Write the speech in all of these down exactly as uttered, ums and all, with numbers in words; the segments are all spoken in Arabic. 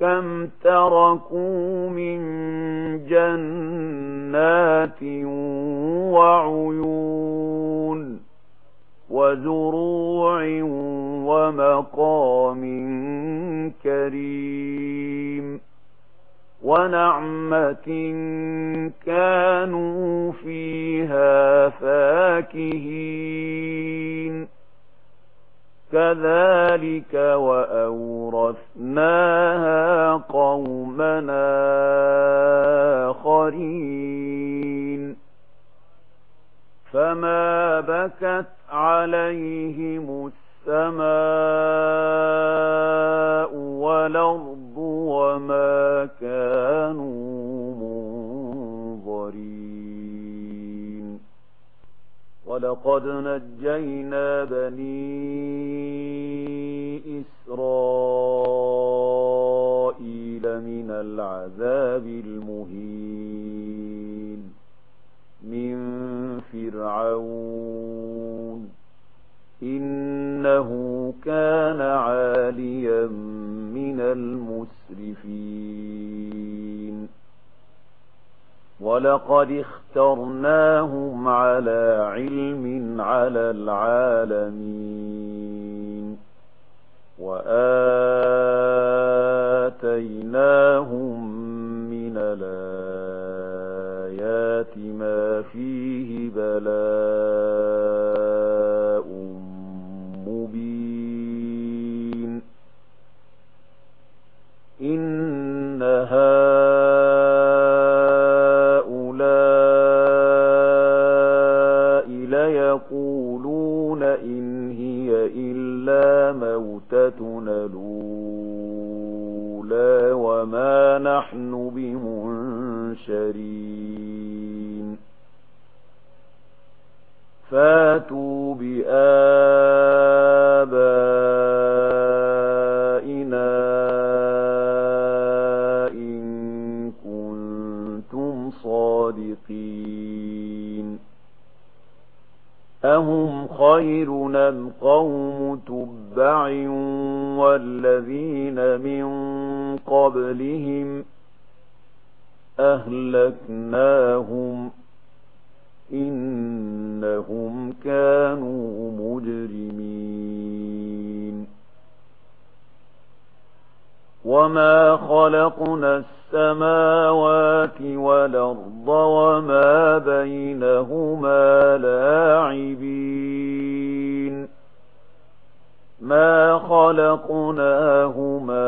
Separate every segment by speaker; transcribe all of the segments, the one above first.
Speaker 1: كم تركوا من جنات وعيون وزروع ومقام كريم ونعمة كانوا فيها فاكهين كذلك وأورثناها قومنا آخرين فما بكت عليهم السماء والأرض وما كانوا منظرين ولقد نجينا بني إسرائيل من العذاب المهين من فرعون إنه كان عاليا من المسرفين ولقد اخترناهم على علم على العالمين وآتيناهم من الآيات ما فيه بلاء مبين إن هؤلاء ليقولون إن هي إلا موتتنا الأولى وما نحن بمنشرين فاتوا بآبائنا إن كنتم صادقين أهم خير أم قوم تبع والذين من قبلهم أهلكناهم إنهم كانوا مجرمين وما خلقنا السماوات والأرض وما بينهما لاعبين ما خلقناهما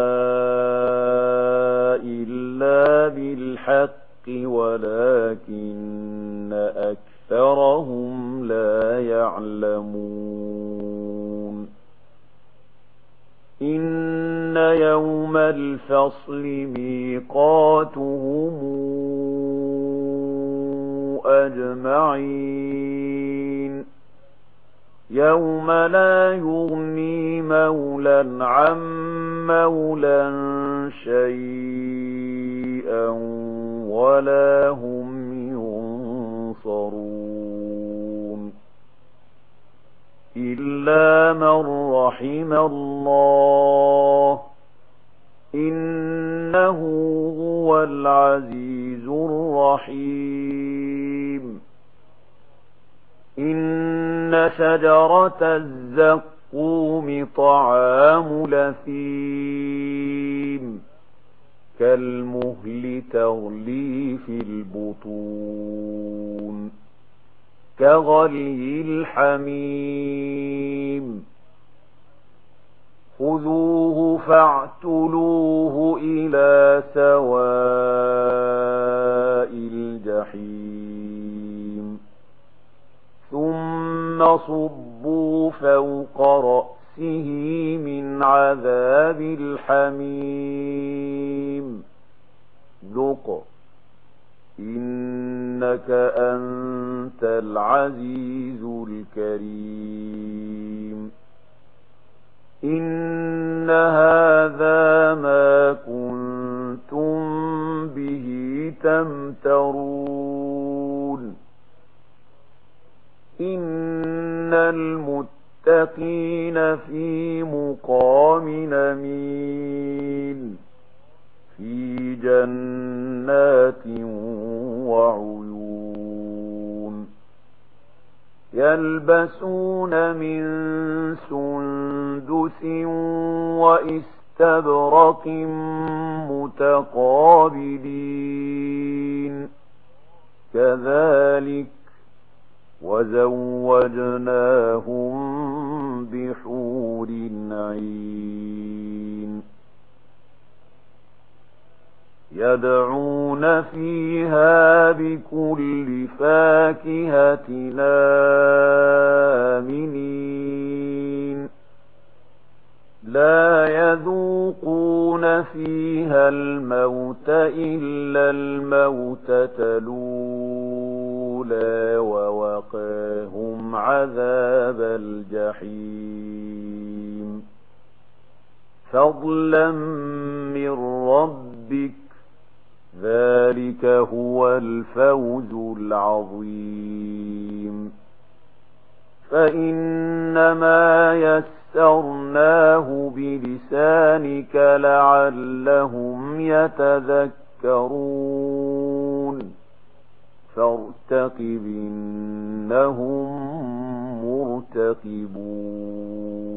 Speaker 1: إلا بالحق ولكن أكثرهم لا يعلمون إن يوم الفصل ميقاتهم أجمعين يوم لا يغني مولى عن مولى شيئا ولا هم ينصرون إلا من رحم الله إنه هو العزيز الرحيم إن شجرة الزقوم طعام لثيم كالمهل تغلي في البطون كغلي الحميم خذوه فاعتلوه إلى سواء الجحيم ثم صبوا فوق رأسه من عذاب الحميم ذق إنك أنت العزيز الكريم إن هذا ما كنتم به تمترون إن المتقين في مقام أمين جنات وعيون يلبسون من سندس وإستبرق متقابلين كذلك وزوجناهم بحور عين يدعون فيها بكل فاكهة آمنين لا يذوقون فيها الموت إلا الموتة الأولى ووقاهم عذاب الجحيم فضلا من ربك ذلك هو الفوز العظيم فإنما يسرناه بلسانك لعلهم يتذكرون فارتقب إنهم مرتقبون